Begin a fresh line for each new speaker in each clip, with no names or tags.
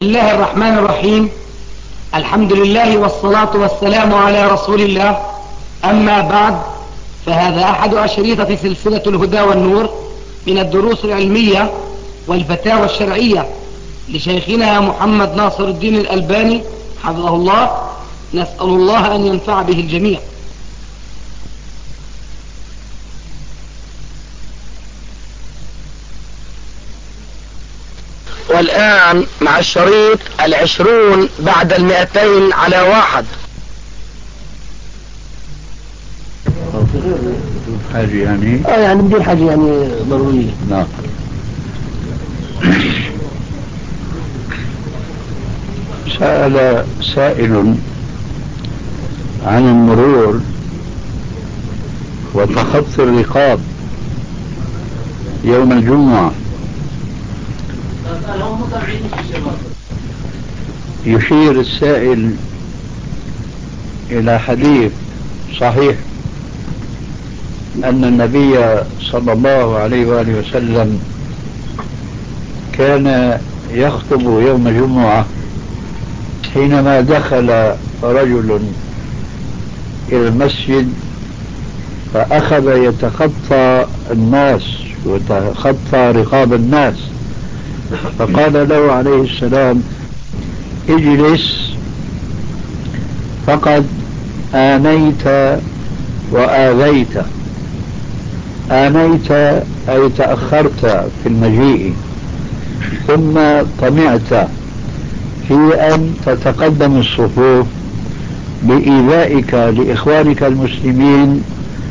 بسم الله الرحمن الرحيم. الحمد لله والصلاة والسلام على رسول الله. أما بعد، فهذا أحد أشريطة سلسلة الهدى والنور من الدروس العلمية والفتاوى الشرعية لشيخنا محمد ناصر الدين الألباني حفظه الله. نسأل الله أن ينفع به الجميع. والآن مع الشريط 20 بعد 200 على 1.
حاجة يعني
يعني بدي حاجة يعني ضرورية.
نعم. سأل سائل عن المرور وتخطي الرقاب يوم الجمعة. يشير السائل إلى حديث صحيح أن النبي صلى الله عليه وآله وسلم كان يخطب يوم الجمعة حينما دخل رجل إلى المسجد فأخذ يتخطى الناس ويتخطى رقاب الناس، فقال له عليه السلام: اجلس فقد آنيت وآذيت. آنيت أي تأخرت في المجيء، ثم طمعت في أن تتقدم الصفوف بإيذائك لإخوانك المسلمين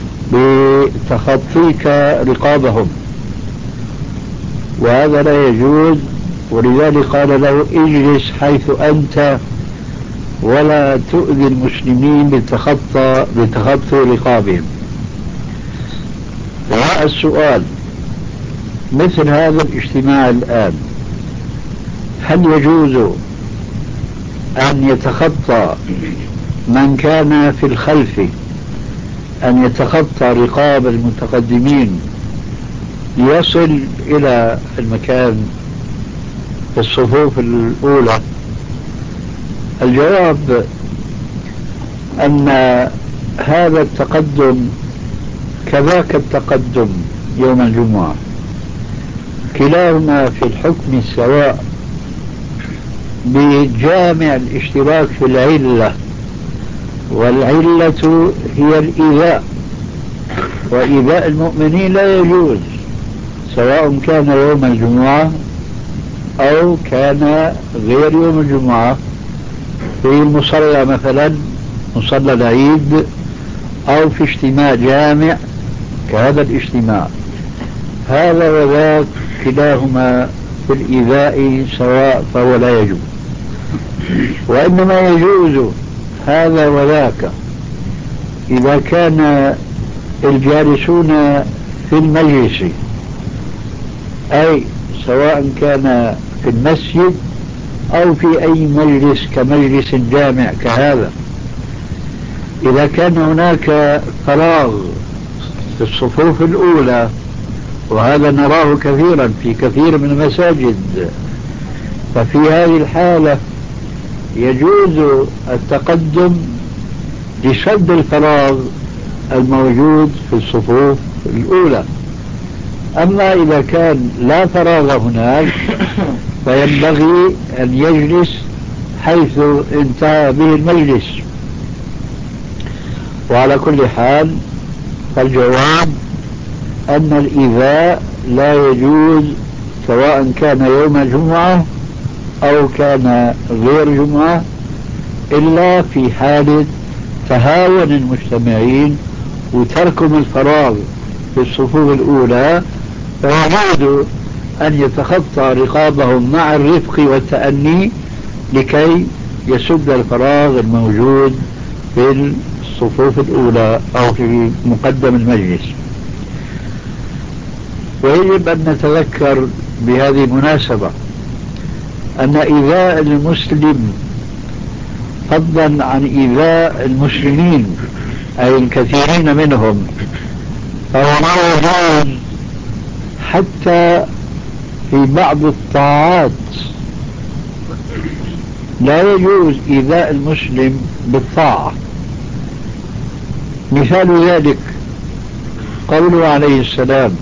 بتخطيك رقابهم، وهذا لا يجوز. ولذلك قال له: اجلس حيث أنت ولا تؤذي المسلمين بتخطي رقابهم. السؤال: مثل هذا الاجتماع الآن هل يجوز أن يتخطى من كان في الخلف أن يتخطى رقاب المتقدمين ليصل إلى المكان في الصفوف الأولى؟ الجواب أن هذا التقدم كذاك التقدم يوم الجمعة كلاهما في الحكم سواء، بجامع الاشتراك في العلة، والعلة هي الإيذاء، وإيذاء المؤمنين لا يجوز سواء كان يوم الجمعة أو كان غير يوم الجمعة، في المصلى مثلا مصلى العيد، أو في اجتماع جامع كهذا الاجتماع. هذا وذاك كلاهما في الإيذاء سواء، فهو لا يجوز. وإنما يجوز هذا وذاك إذا كان الجالسون في المجلس، أي سواء كان في المسجد أو في أي مجلس كمجلس جامع كهذا، إذا كان هناك فراغ في الصفوف الأولى، وهذا نراه كثيرا في كثير من المساجد، ففي هذه الحالة يجوز التقدم لسد الفراغ الموجود في الصفوف الأولى. أما إذا كان لا فراغ هناك فينبغي أن يجلس حيث انتهى به المجلس. وعلى كل حال فالجواب أن الإيذاء لا يجوز سواء كان يوم الجمعة أو كان غير جمعة، إلا في حالة تهاون المجتمعين وتركهم الفراغ في الصفوف الأولى، فيجوز أن يتخطى رقابهم مع الرفق والتأني لكي يسد الفراغ الموجود في الصفوف الأولى أو في مقدم المجلس. ويجب أن نتذكر بهذه المناسبة أن إيذاء المسلم فضلا عن إيذاء المسلمين أي الكثيرين منهم فهو لا يجوز حتى في بعض الطاعات لا يجوز إيذاء المسلم بالطاعة. مثال ذلك قوله عليه السلام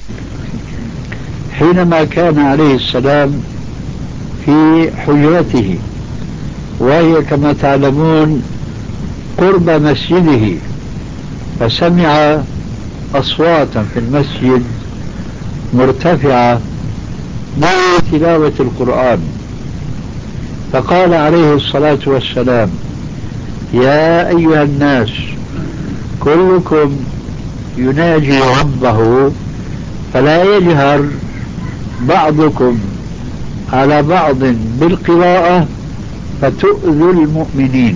حينما كان عليه السلام في حجرته، وهي كما تعلمون قرب مسجده، فسمع أصواتا في المسجد مرتفعة مع تلاوة القرآن، فقال عليه الصلاة والسلام: يا أيها الناس كلكم يناجي ربه فلا يجهر بعضكم على بعض بالقراءة فتؤذوا المؤمنين.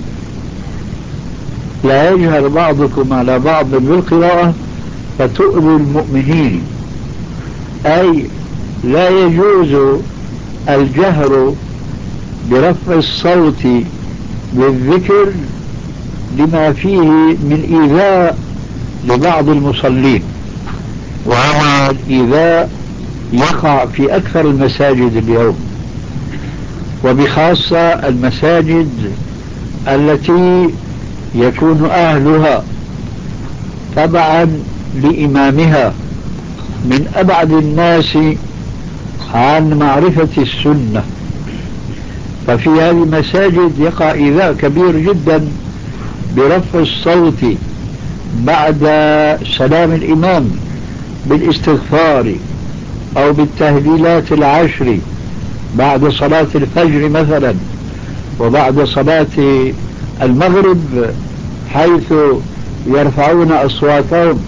لا يجهر بعضكم على بعض بالقراءة فتؤذوا المؤمنين، أي لا يجوز الجهر برفع الصوت بالذكر لما فيه من إيذاء لبعض المصلين، وهذا الإيذاء يقع في أكثر المساجد اليوم، وبخاصة المساجد التي يكون أهلها تبعا لإمامها من أبعد الناس عن معرفة السنة، ففي هذه المساجد يقع إيذاء كبير جدا برفع الصوت بعد سلام الإمام بالاستغفار أو بالتهليلات العشر بعد صلاة الفجر مثلا، وبعد صلاة المغرب، حيث يرفعون أصواتهم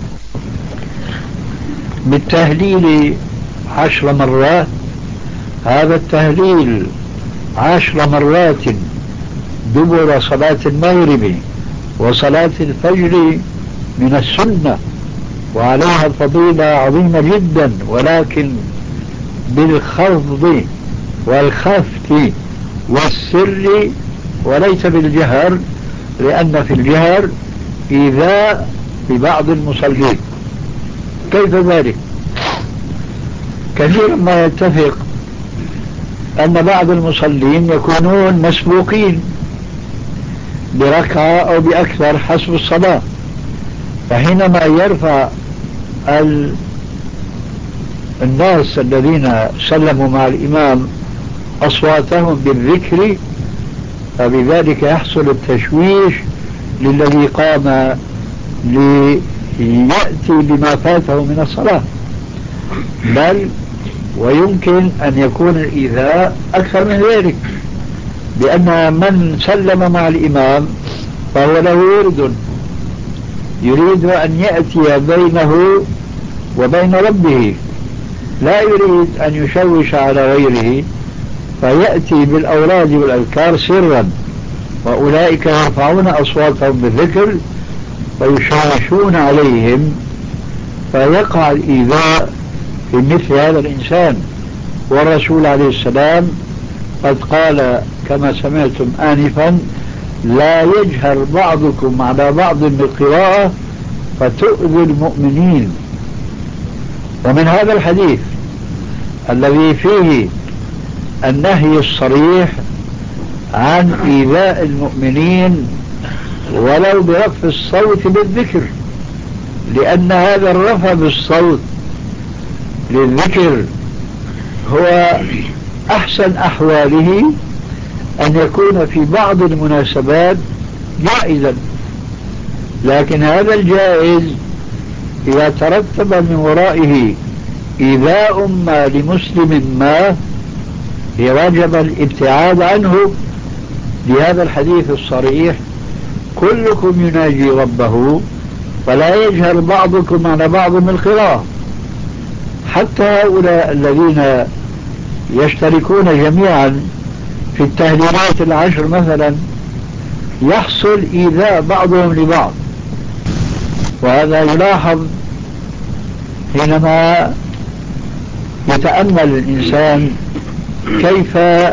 بالتهليل 10 مرات. هذا التهليل 10 مرات دبر صلاة المغرب وصلاة الفجر من السنة، وعليها فضيلة عظيمة جدا، ولكن بالخفض والخفت والسر وليس بالجهر، لأن في الجهر إيذاء ببعض المصلين. كيف ذلك؟ كثيرا ما يتفق أن بعض المصلين يكونون مسبوقين بركعة أو بأكثر حسب الصلاة، فحينما يرفع الناس الذين سلموا مع الإمام أصواتهم بالذكر، فبذلك يحصل التشويش للذي قام ليأتي بما فاته من الصلاة، بل ويمكن أن يكون الإيذاء أكثر من ذلك، لأن من سلم مع الإمام فهو له ورد يريد أن يأتي بينه وبين ربه، لا يريد أن يشوش على غيره، فيأتي بالأوراد والأذكار سرا، وأولئك يرفعون أصواتهم بالذكر ويشوشون عليهم، فيقع الإيذاء في مثل هذا الإنسان. والرسول عليه السلام قد قال كما سمعتم آنفا: لا يجهر بعضكم على بعض بالقراءة فتؤذي المؤمنين. ومن هذا الحديث الذي فيه النهي الصريح عن إيذاء المؤمنين ولو برفع الصوت بالذكر، لأن هذا الرفع بالصوت للذكر هو أحسن أحواله أن يكون في بعض المناسبات جائزا، لكن هذا الجائز إذا ترتب من ورائه إيذاء ما لمسلم ما وجب الابتعاد عنه، لهذا الحديث الصريح: كلكم يناجي ربه فلا يجهر بعضكم على بعض بالقراءة. حتى هؤلاء الذين يشتركون جميعا في التهليلات 10 مثلا يحصل إيذاء بعضهم لبعض، وهذا يلاحظ حينما يتأمل الإنسان كيف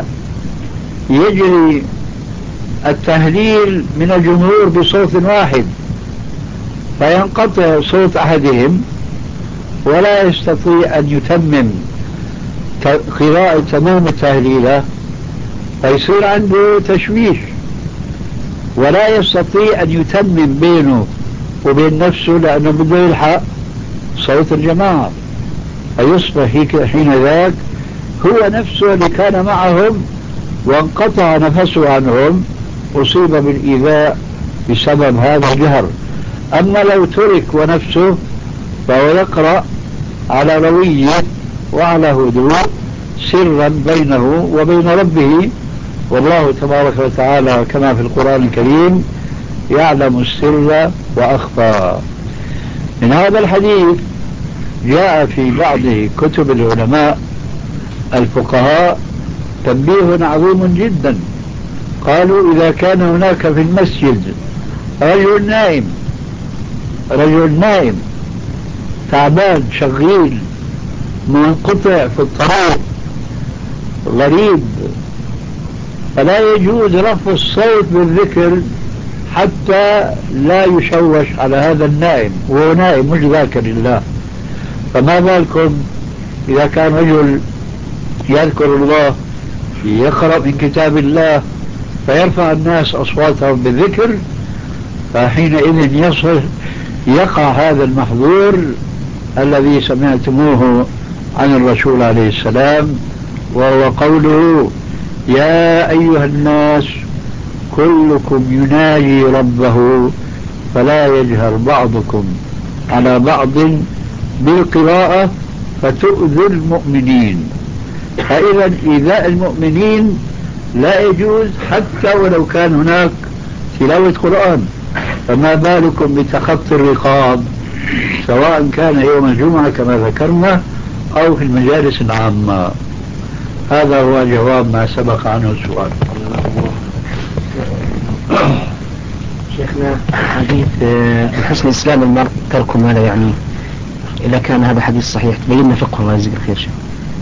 يجري التهليل من الجمهور بصوت واحد، فينقطع صوت أحدهم ولا يستطيع أن يتمم قراءة تمام التهليلة، فيصير عنده تشويش ولا يستطيع أن يتمم بينه وبين نفسه لأنه بده يلحق صوت الجماعة، فيصبح حين ذاك هو نفسه اللي كان معهم وانقطع نفسه عنهم أصيب بالإيذاء بسبب هذا الجهر. أما لو ترك ونفسه فهو يقرأ على روية وعلى هدوء سرا بينه وبين ربه، والله تبارك وتعالى كما في القرآن الكريم يعلم السر وأخفى. من هذا الحديث جاء في بعض كتب العلماء الفقهاء تنبيه عظيم جدا. قالوا إذا كان هناك في المسجد رجل نائم تعبان شغيل منقطع في الطريق غريب، فلا يجوز رفع الصوت بالذكر حتى لا يشوش على هذا النائم، وهو نائم مش ذاكر الله. فما بالكم إذا كان رجل يذكر الله يقرأ من كتاب الله فيرفع الناس أصواتهم بالذكر، فحينئذ يقع هذا المحظور الذي سمعتموه عن الرسول عليه السلام، وهو قوله يا أيها الناس كلكم يناجي ربه فلا يجهر بعضكم على بعض بالقراءة فتؤذي المؤمنين. فإذا إيذاء المؤمنين لا يجوز حتى ولو كان هناك تلاوة قرآن، فما بالكم بتخطي الرقاب سواء كان يوم الجمعة كما ذكرنا أو في المجالس العامة. هذا هو جواب ما سبق عنه السؤال.
شيخنا حديث حسن إسلام المرء ترك ما لا يعنيه، إذا كان هذا حديث صحيح تبين فقه الله يجزيك الخير شيخ.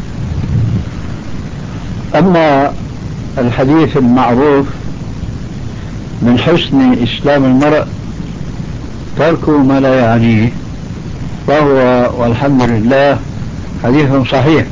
أما الحديث المعروف من حسن إسلام المرء ترك ما لا يعنيه فهو والحمد لله حديث صحيح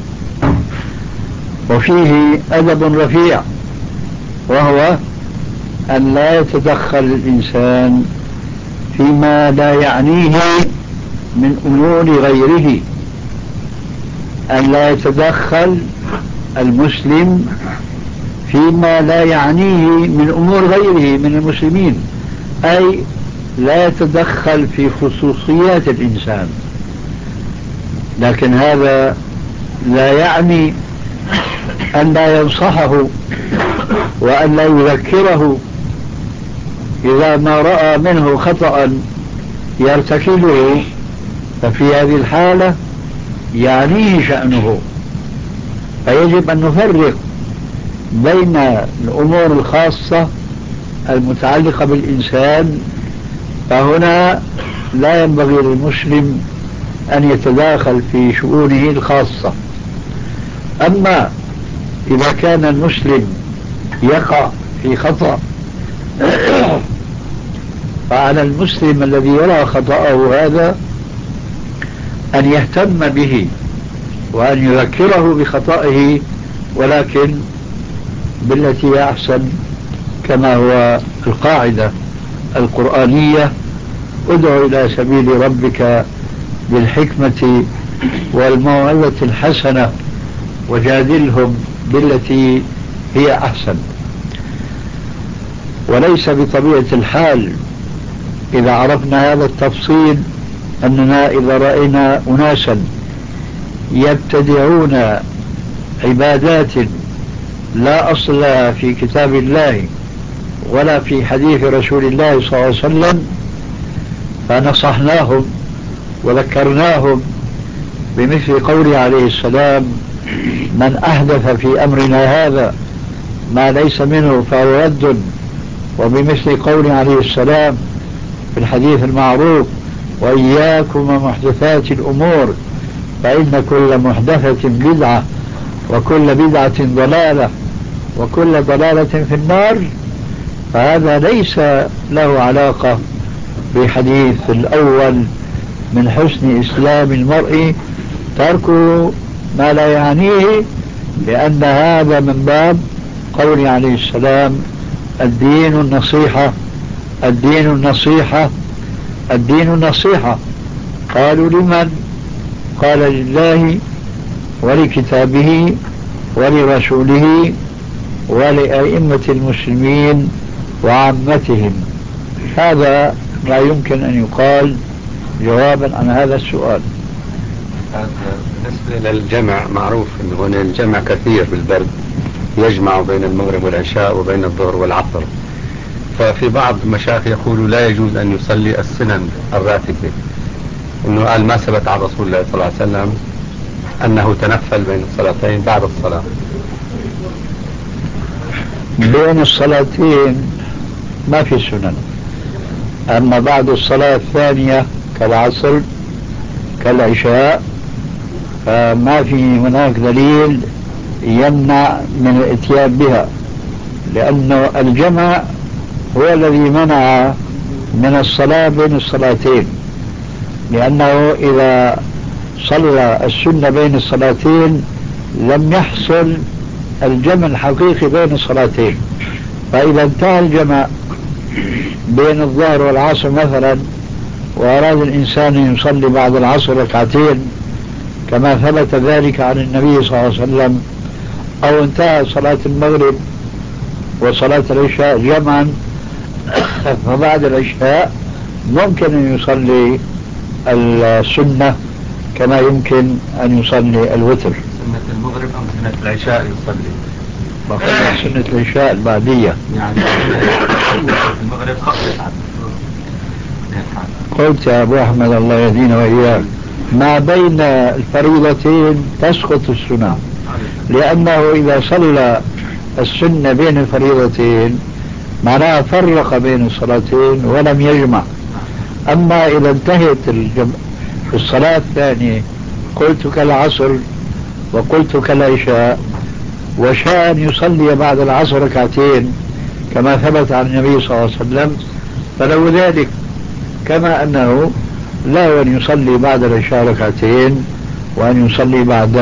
وفيه أدب رفيع، وهو أن لا يتدخل الإنسان فيما لا يعنيه من أمور غيره، أن لا يتدخل المسلم فيما لا يعنيه من أمور غيره من المسلمين، أي لا يتدخل في خصوصيات الإنسان. لكن هذا لا يعني أن لا ينصحه وأن لا يذكره إذا ما رأى منه خطأ يرتكبه، ففي هذه الحالة يعنيه شأنه، فيجب أن نفرق بين الأمور الخاصة المتعلقة بالإنسان، فهنا لا ينبغي للمسلم أن يتداخل في شؤونه الخاصة. أما إذا كان المسلم يقع في خطأ فعلى المسلم الذي يرى خطأه هذا أن يهتم به وأن يذكره بخطئه، ولكن بالتي هي أحسن، كما هو القاعدة القرآنية ادع إلى سبيل ربك بالحكمة والموعظة الحسنة وجادلهم بالتي هي أحسن. وليس بطبيعة الحال إذا عرفنا هذا التفصيل أننا إذا رأينا أناسا يبتدعون عبادات لا أصل لها في كتاب الله ولا في حديث رسول الله صلى الله عليه وسلم فنصحناهم وذكرناهم بمثل قوله عليه السلام من أحدث في أمرنا هذا ما ليس منه فهو رد، وبمثل قوله عليه السلام في الحديث المعروف وإياكم ومحدثات الأمور فإن كل محدثة بدعة وكل بدعة ضلالة وكل ضلالة في النار. فهذا ليس له علاقة بحديث الأول من حسن إسلام المرء ترك ما لا يعنيه، لأن هذا من باب قول عليه السلام: الدين النصيحة، الدين النصيحة، الدين النصيحة. قالوا: لمن؟ قال: لله ولكتابه ولرسوله ولأئمة المسلمين وعامتهم. هذا لا يمكن أن يقال جوابا عن هذا السؤال.
بالنسبة للجمع، معروف أنه هنا الجمع كثير بالبرد، يجمع بين المغرب والعشاء وبين الظهر والعصر. ففي بعض المشايخ يقولوا لا يجوز أن يصلي السنن الراتبة، أنه قال ما ثبت عن رسول الله صلى الله عليه وسلم أنه تنفل بين الصلاتين بعد الصلاة.
بين الصلاتين ما في سنن، أما بعد الصلاة الثانية كالعصر كالعشاء فما في هناك دليل يمنع من الاتيان بها، لأنه الجمع هو الذي منع من الصلاة بين الصلاتين، لأنه إذا صلى السنة بين الصلاتين لم يحصل الجمع الحقيقي بين الصلاتين. فإذا انتهى الجمع بين الظهر والعصر مثلا، وأراد الإنسان أن يصلي بعد العصر ركعتين كما ثبت ذلك عن النبي صلى الله عليه وسلم، أو انتهى صلاة المغرب وصلاة العشاء جمعا فبعد العشاء ممكن أن يصلي السنة كما يمكن أن يصلي الوتر.
سنة المغرب أم سنة العشاء يصلي؟
سنة العشاء البعدية
يعني المغرب خمس.
قلت يا أبو أحمد الله يهدينا وإياك، ما بين الفريضتين تسقط السنة، لأنه إذا صلى السنة بين الفريضتين معناها فرق بين الصلاتين ولم يجمع. أما إذا انتهت في الصلاة الثانية قلت كالعصر وقلت كالعشاء، وشاء أن يصلي بعد العصر ركعتين كما ثبت عن النبي صلى الله عليه وسلم فلو ذلك، كما أنه لا أن يصلي بعد العشاء ركعتين وأن يصلي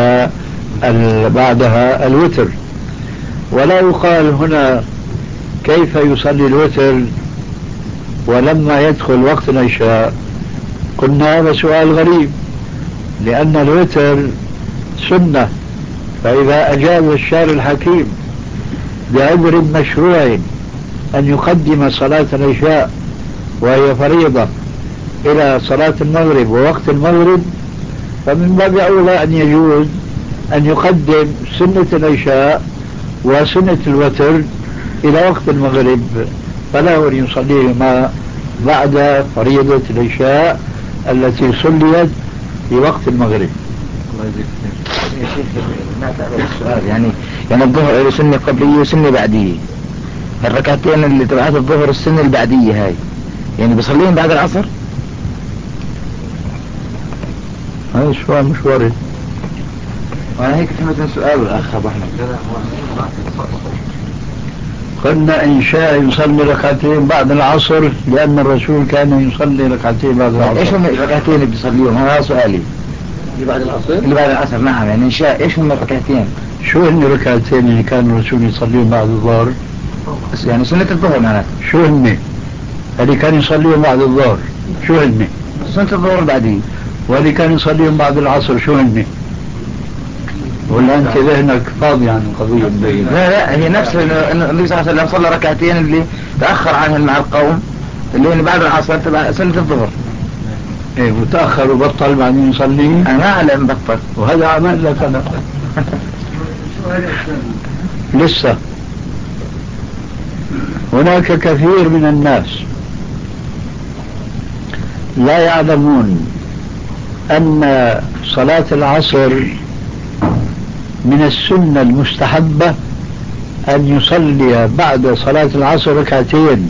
بعدها الوتر. ولا يقال هنا كيف يصلي الوتر ولما يدخل وقت العشاء. قلنا هذا سؤال غريب، لأن الوتر سنة، فإذا أجاب الشارع الحكيم بعذر مشروع أن يقدم صلاة العشاء وهي فريضة إلى صلاة المغرب ووقت المغرب، فمن باب أولى أن يجوز أن يقدم سنة العشاء وسنة الوتر إلى وقت المغرب، فلا أن يصليهما بعد فريضة العشاء التي صليت في وقت المغرب.
يا شيخ ما تعرف السؤال، يعني الظهر سنة قبلية وسنة بعدية، الركعتين اللي تبعت الظهر السنة البعدية هاي يعني بيصليهم بعد العصر؟
هذا السؤال مش وارد.
وانا هيك فهمت سؤال الأخ أبو أحمد.
قلنا إن شاء يصلي ركعتين بعد العصر لأن الرسول كان يصلي ركعتين بعد العصر.
إيش هم الركعتين اللي بيصليهم؟ هذا سؤالي.
اللي بعد العصر؟
اللي بعد العصر نعم، يعني إن شاء إيش هم الركعتين؟
شو هن الركعتين اللي كان الرسول يصليهم بعد الظهر؟
يعني سنة الظهر معناته.
شو هن؟ اللي كان يصليهم بعد الظهر شو هن؟
سنة الظهر البعدية.
واللي كان يصليهم بعد العصر شو هن؟ ولا أنت ذهنك فاضي عن القضية مبينة؟
لا هي نفس النبي صلى الله عليه وسلم صلى ركعتين اللي تأخر عنهم مع القوم اللي بعد العصر تبع سنة الظهر.
إيه وتأخر وبطل بعدين يصلي؟
أنا ما أعلم بطل،
وهذا عمل لك أنا. لسه هناك كثير من الناس لا يعلمون أن صلاة العصر من السنة المستحبة أن يصلي بعد صلاة العصر ركعتين.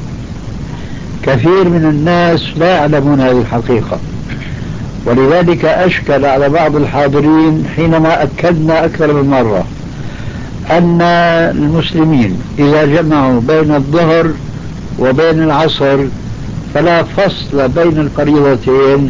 كثير من الناس لا يعلمون هذه الحقيقة، ولذلك أشكل على بعض الحاضرين حينما أكدنا أكثر من مرة أن المسلمين إذا جمعوا بين الظهر وبين العصر فلا فصل بين الفريضتين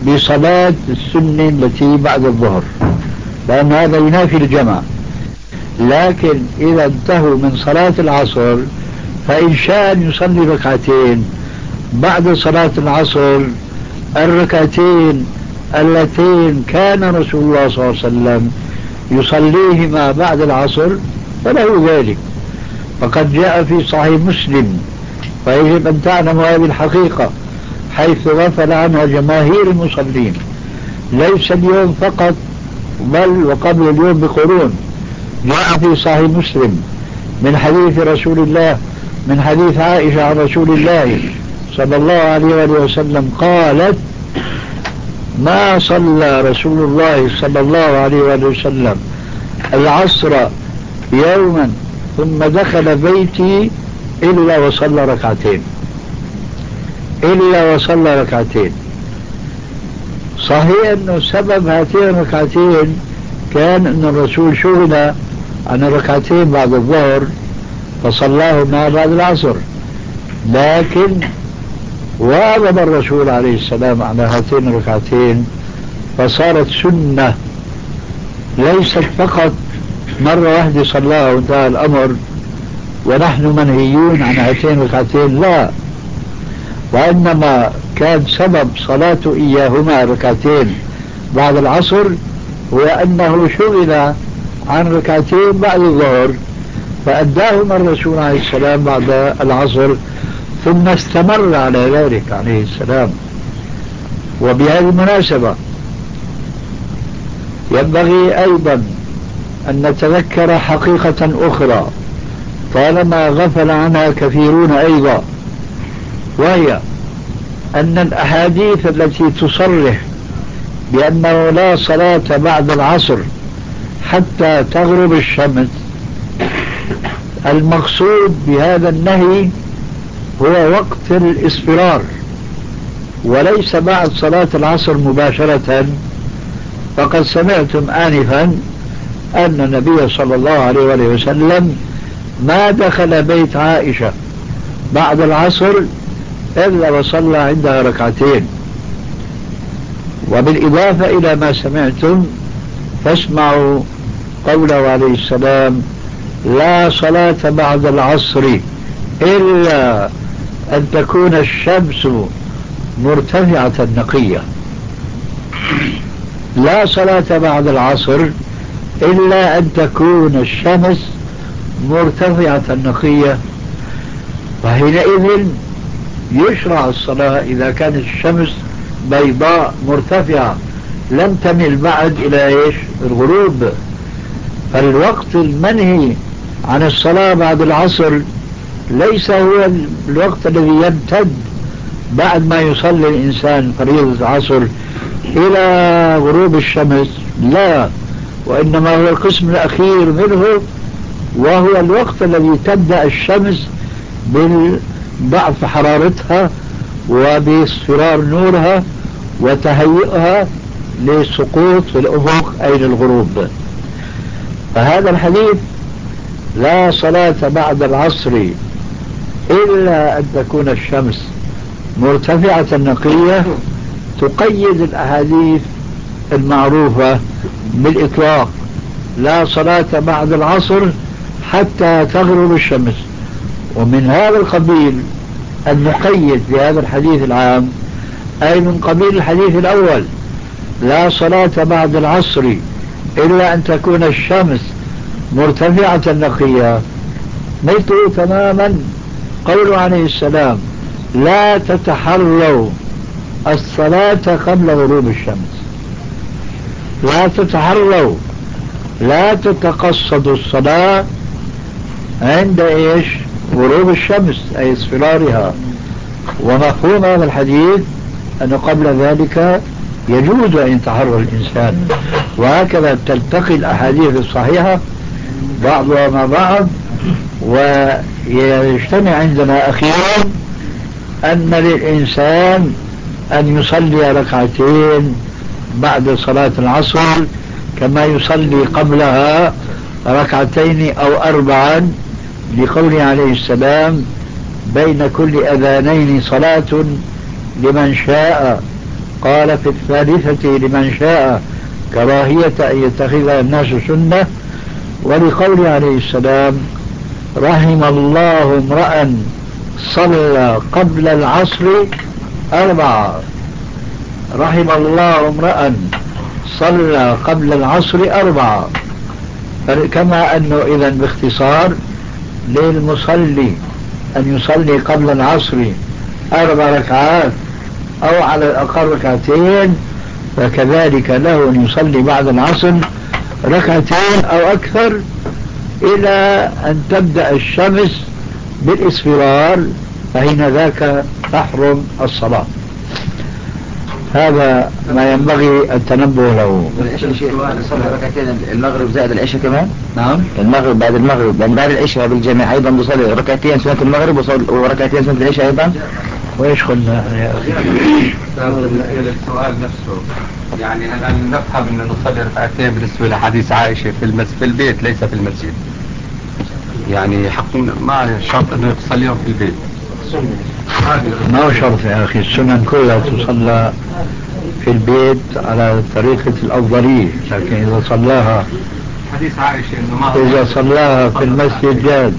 بصلاة السنة التي بعد الظهر، لأن هذا ينافي الجمع. لكن إذا انتهوا من صلاة العصر فإن شاء أن يصلي ركعتين بعد صلاة العصر، الركعتين اللتين كان رسول الله صلى الله عليه وسلم يصليهما بعد العصر فله ذلك. فقد جاء في صحيح مسلم، فيجب أن تعلم هذه الحقيقة حيث غفل عنها جماهير المصلين، ليس اليوم فقط بل وقبل اليوم بقرون. جاء في صحيح مسلم من حديث رسول الله، من حديث عائشة عن رسول الله صلى الله عليه وآله وسلم قالت: ما صلى رسول الله صلى الله عليه وآله وسلم العصر يوما ثم دخل بيتي إلا وصلى ركعتين. صحيح أنه سبب هاتين الركعتين كان أن الرسول شغل عن ركعتين بعد الظهر فصلاهما بعد العصر، لكن واظب الرسول عليه السلام على هاتين الركعتين فصارت سنة، ليست فقط مرة واحدة صلاها وانتهى الأمر ونحن منهيون عن هاتين الركعتين، لا، وإنما كان سبب صلاته إياهما ركعتين بعد العصر هو أنه شغل عن ركعتين بعد الظهر فأداهما الرسول عليه السلام بعد العصر، ثم استمر على ذلك عليه السلام. وبهذه المناسبة ينبغي أيضا أن نتذكر حقيقة أخرى طالما غفل عنها كثيرون أيضا، وهي أن الأحاديث التي تصرح بأنه لا صلاة بعد العصر حتى تغرب الشمس، المقصود بهذا النهي هو وقت الإصفرار وليس بعد صلاة العصر مباشرة. فقد سمعتم آنفا أن النبي صلى الله عليه وآله وسلم ما دخل بيت عائشة بعد العصر إلا وصلى عندها ركعتين. وبالإضافة إلى ما سمعتم فاسمعوا قوله عليه السلام: لا صلاة بعد العصر إلا أن تكون الشمس مرتفعة نقية. لا صلاة بعد العصر إلا أن تكون الشمس مرتفعة نقية، فحينئذ يشرع الصلاة إذا كانت الشمس بيضاء مرتفعة لم تمل بعد إلى الغروب. فالوقت المنهي عن الصلاة بعد العصر ليس هو الوقت الذي يمتد بعد ما يصلي الإنسان فريضة العصر إلى غروب الشمس، لا، وإنما هو القسم الأخير منه، وهو الوقت الذي تبدأ الشمس بضعف حرارتها وباصفرار نورها وتهيئها للسقوط في الأفق أي للغروب. فهذا الحديث لا صلاة بعد العصر إلا أن تكون الشمس مرتفعة نقية تقيد الأحاديث المعروفة بالإطلاق: لا صلاة بعد العصر حتى تغرب الشمس. ومن هذا القبيل المقيد بهذا الحديث العام أي من قبيل الحديث الأول: لا صلاة بعد العصر إلا أن تكون الشمس مرتفعة نقية، مثل تماما قوله عليه السلام: لا تتحروا الصلاة قبل غروب الشمس. لا تتحروا، لا تتقصدوا الصلاة عند غروب الشمس أي اصفرارها. ومفهوم هذا الحديث أنه قبل ذلك يجوز أن يتحرى الإنسان. وهكذا تلتقي الأحاديث الصحيحة بعضها مع بعض، ويجتمع عندنا أخيرا أن للإنسان أن يصلي ركعتين بعد صلاة العصر كما يصلي قبلها ركعتين أو أربعا، لقوله عليه السلام: بين كل أذانين صلاة لمن شاء، قال في الثالثة لمن شاء كراهية أن يتخذها الناس سنة، ولقوله عليه السلام رحم الله امرأ صلى قبل العصر 4. رحم الله امرأ صلى قبل العصر 4. كما أنه إذا باختصار للمصلي أن يصلي قبل العصر 4 ركعات أو على الأقل 2 ركعتين، فكذلك له أن يصلي بعد العصر 2 ركعتين أو أكثر إلى أن تبدأ الشمس بالإصفرار، فحين ذاك تحرم الصلاة. هذا ما ينبغي التنبه له.
والعشاء شيخ نصلي 2 ركعتين المغرب زائد العشاء كمان؟
نعم.
المغرب بعد المغرب يعني بعد العشاء بالجميع أيضا نصلي 2 ركعتين سنة المغرب و2 سنة العشاء أيضا.
وإيش قلنا يا أخي؟
السؤال نفسه يعني هل نفهم أن نصلي 2 ركعتين بالنسبة لحديث عائشة في البيت ليس في المسجد؟ يعني حق ما شرط أنه تصليهم في البيت.
ما هو شرط يا أخي، السنن كلها تصلى في البيت على طريقة الأفضلية، لكن إذا صلاها
حديث عائشة إنه
إذا صلاها في المسجد جاد.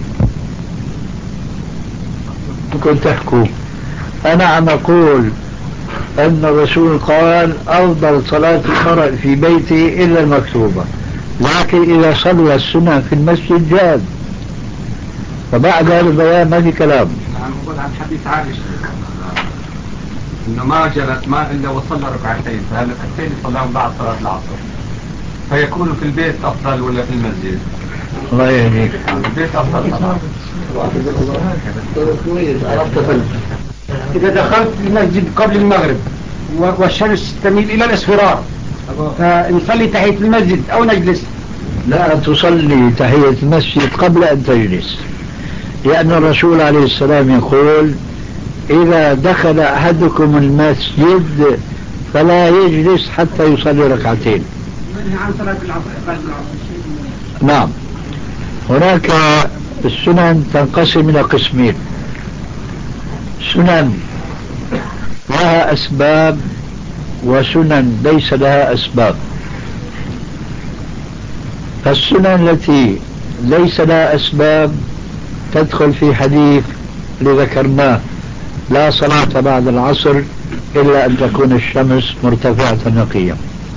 كنت تحكوا أنا عم أقول أن الرسول قال أفضل صلاة المرء في بيته إلا المكتوبة، لكن إذا صلى السنة في المسجد جاد. فبعد هذا البيان ما في كلام.
عم أقول عن حديث عائشة إنه ما جلس ما إلا وصلى 2 ركعتين، فهل 2 ركعتين صلاهم بعد صلاة العصر، فيكون في البيت أفضل ولا في المسجد؟
الله يهديك.
البيت أفضل طبعا.
إذا دخلت المسجد قبل المغرب والشمس تميل إلى الإصفرار فنصلي تحية المسجد أو نجلس؟
لا تصلي تحية المسجد قبل أن تجلس، لأن الرسول عليه السلام يقول إذا دخل أحدكم المسجد فلا يجلس حتى يصلي 2 ركعتين.
عن صلاة العصر.
نعم. هناك السنن تنقسم إلى قسمين: سنن لها أسباب وسنن ليس لها أسباب. فالسنن التي ليس لها أسباب تدخل في حديث لذكرناه لا صلاة بعد العصر إلا أن تكون الشمس مرتفعة نقية.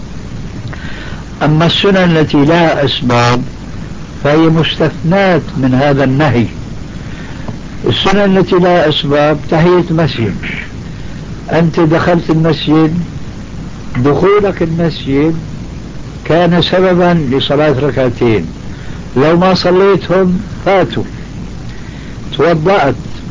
أما السنن التي لها أسباب فهي مستثنات من هذا النهي. السنن التي لها أسباب تحية مسجد، أنت دخلت المسجد، دخولك المسجد كان سببا لصلاة 2 ركعتين، لو ما صليتهم فاتوا. توضأت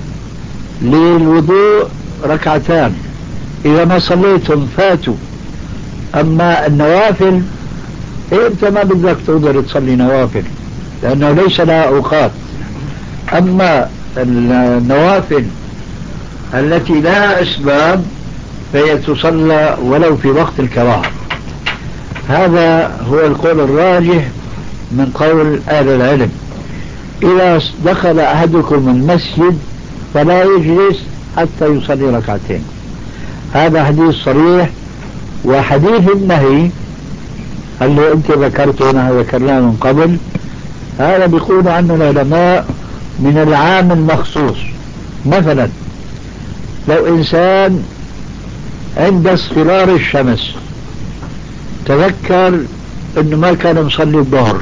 للوضوء 2 ركعتان، إذا ما صليتهم فاتوا. أما النوافل أنت ما بدك تقدر تصلي نوافل لأنه ليس لها أوقات. أما النوافل التي لها أسباب فهي تصلى ولو في وقت الكراهة. هذا هو القول الراجح من قول أهل العلم. إذا دخل أحدكم المسجد فلا يجلس حتى يصلي 2 ركعتين. هذا حديث صريح. وحديث النهي اللي أنت ذكرته ذكرناه من قبل، هذا بيقول عنه العلماء من العام المخصوص. مثلا لو إنسان عند اصفرار الشمس تذكر أنه ما كان مصلي الظهر،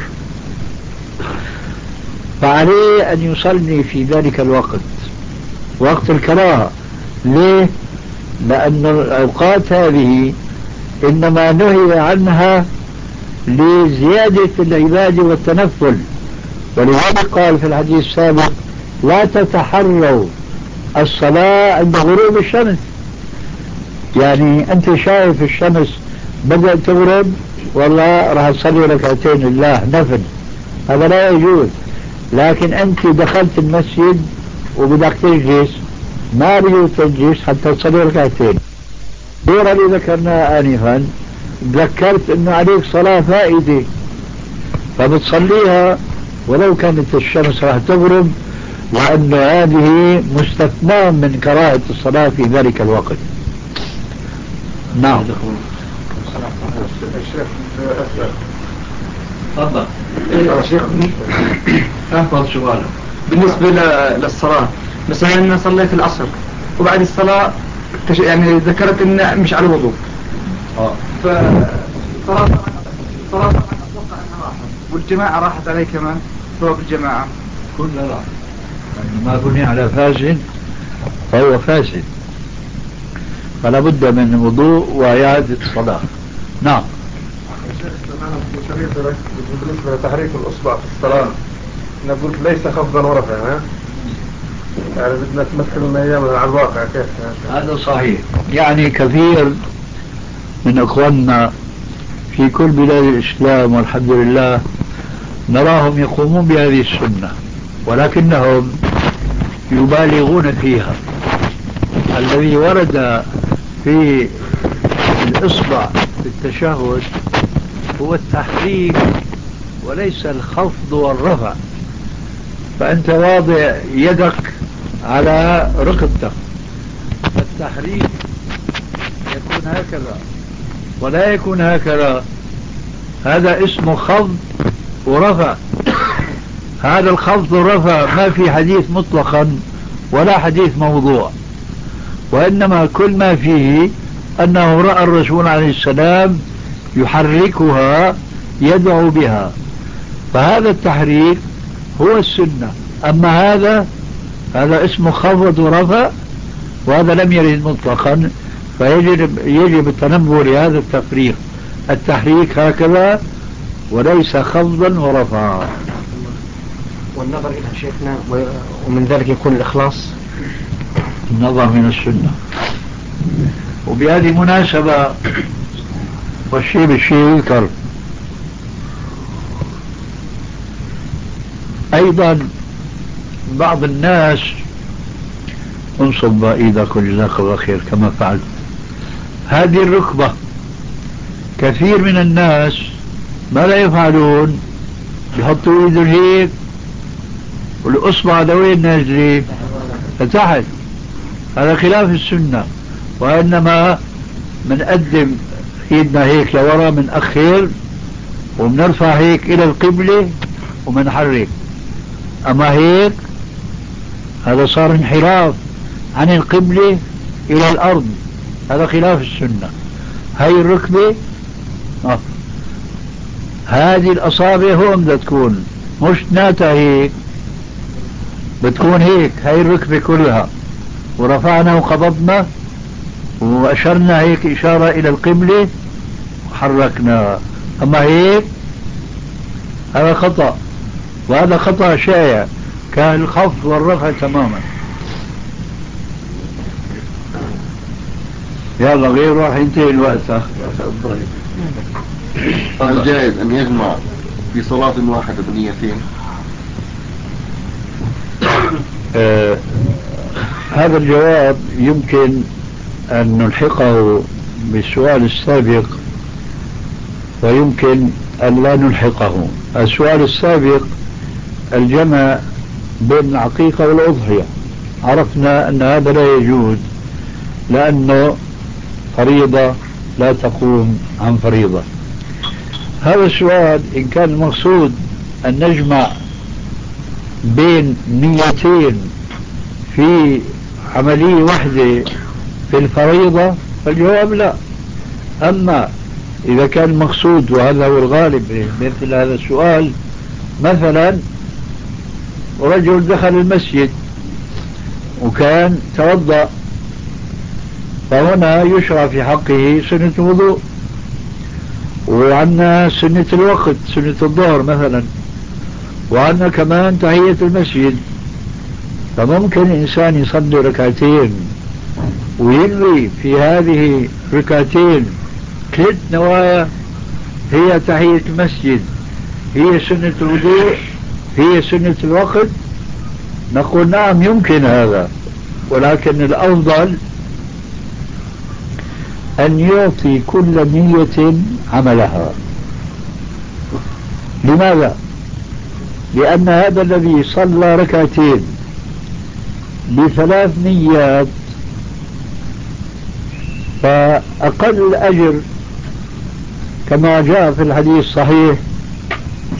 فعليه أن يصلي في ذلك الوقت وقت الكراهة. ليه؟ لأن الأوقات هذه إنما نهي عنها لزيادة العبادة والتنفل، ولذلك قال في الحديث السابق لا تتحروا الصلاة عند غروب الشمس. يعني أنت شايف الشمس بدأت تغرب والله راح تصلي 2 ركعتين لله نفل، هذا لا يجوز. لكن أنت دخلت المسجد وبدك تجلس، ما بيجوز تجلس حتى تصلي 2 ركعتين. الصورة اللي ذكرناها آنفا ذكرت أنه عليك صلاة فائدة فبتصليها ولو كانت الشمس راح تغرب، وأن هذه مستثنى من كراهة الصلاة في ذلك الوقت. نعم. تفضل.
يا شيخ
احفظ سؤالك.
بالنسبة للصلاة، مثلا صليت العصر وبعد الصلاة يعني ذكرت إن مش على وضوء، فصلاة طبعا أتوقع أنها راحت، والجماعة راحت علي كمان ثواب الجماعة
كلها راحت، يعني ما بني على فاسد فهو فاسد، فلا بد من وضوء وإعادة الصلاة. نعم.
بالنسبة لتحريك الأصبع في الصلاة نقول ليس خفضا ورفعا، يعني بدنا تمثل لنا إياه على الواقع كيف؟
هذا صحيح. يعني كثير من أخواننا في كل بلاد الإسلام والحمد لله نراهم يقومون بهذه السنة، ولكنهم يبالغون فيها. الذي ورد في الإصبع في التشهد هو التحريك وليس الخفض والرفع، فأنت واضع يدك على ركبتك، التحريك يكون هكذا ولا يكون هكذا، هذا اسمه خفض ورفع. هذا الخفض والرفع ما في حديث مطلقا ولا حديث موضوع، وإنما كل ما فيه أنه رأى الرسول عليه السلام يحركها يدعو بها، فهذا التحريك هو السنة. أما هذا اسمه خفض ورفع، وهذا لم يرد مطلقا، فيجب التنبه لهذا التفريق. التحريك هكذا وليس خفضا ورفعا.
والنظر إلى شيخنا ومن ذلك يكون الإخلاص.
النظر من السنة. وبهذه مناسبة والشيء بالشيء يذكر أيضا بعض الناس، انصب ايدك وجزاك الله خير كما فعلت. هذه الركبة كثير من الناس ما لا يفعلون، يحطوا ايدهم هيك والاصبع لوين نازلين؟ لتحت. هذا خلاف السنة، وإنما منقدم ايدنا هيك لورا، منأخر ومنرفع هيك الى القبلة ومنحرك. اما هيك هذا صار انحراف عن القبلة الى الارض، هذا خلاف السنة. هاي الركبة هذه الاصابع هون بدها تكون، مش ناتا هيك، بتكون هيك. هاي الركبة كلها، ورفعنا وقبضنا واشرنا هيك اشارة الى القبلة وحركنا. اما هيك هذا خطأ، وهذا خطأ شائع كالخفض والرفع تماما. يلا غير راح ينتهي الوقت.
هل جائز أن يجمع في صلاة واحدة بنيتين؟
هذا الجواب يمكن أن نلحقه بالسؤال السابق، ويمكن أن لا نلحقه. السؤال السابق الجمع بين العقيقة والأضحية، عرفنا أن هذا لا يجوز لأنه فريضة لا تقوم عن فريضة. هذا السؤال إن كان المقصود أن نجمع بين نيتين في عملية واحدة في الفريضة، فالجواب لا. أما إذا كان المقصود، وهذا هو الغالب مثل هذا السؤال، مثلا رجل دخل المسجد وكان توضأ، فهنا يشرع في حقه سنة الوضوء، وعندنا سنة الوقت سنة الظهر مثلا، وعندنا كمان تحية المسجد. فممكن إنسان يصلي ركعتين وينوي في هذه ركعتين 3 نوايا، هي تحية المسجد، هي سنة الوضوء، هي سنة الوقت. نقول نعم يمكن هذا، ولكن الأفضل أن يعطي كل نية عملها. لماذا؟ لأن هذا الذي صلى ركعتين ب3 نيات فأقل أجر كما جاء في الحديث الصحيح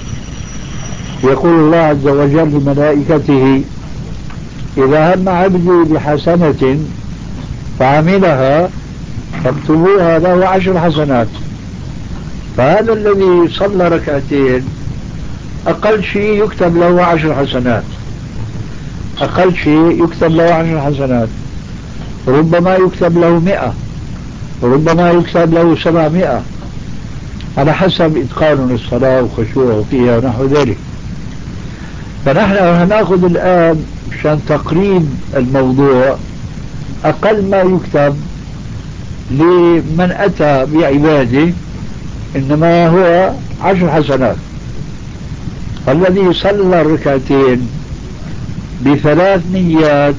يقول الله عز وجل لملائكته إذا هم عبدي بحسنة فعملها فاكتبوها له 10 حسنات. فهذا الذي صلى ركعتين أقل شيء يكتب له 10 حسنات، أقل شيء يكتب له 10 حسنات، ربما يكتب له 100، وربما يكتب له 700 على حسب إتقان الصلاة وخشوعه فيها ونحو ذلك. فنحن هنأخذ الآن عشان تقريب الموضوع أقل ما يكتب لمن أتى بعباده إنما هو 10 حسنات. الذي صلى الركعتين ب3 نيات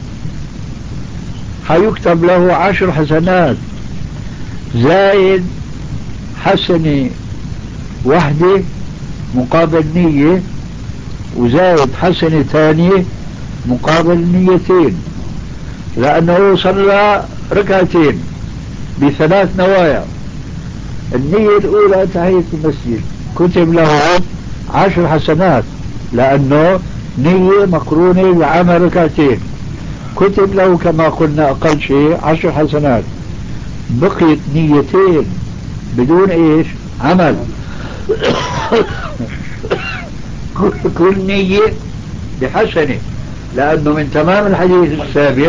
حيكتب له 10 حسنات زائد حسنة واحدة مقابل نية، وزائد حسنة ثانية مقابل نيتين، لأنه صلى ركعتين ب3 نوايا. النية الأولى تحية المسجد كتب له 10 حسنات لأنه نية مقرونة بعمل ركعتين، كتب له كما قلنا أقل شيء 10 حسنات. بقيت نيتين بدون إيش عمل كل نية بحسنة، لأنه من تمام الحديث السابق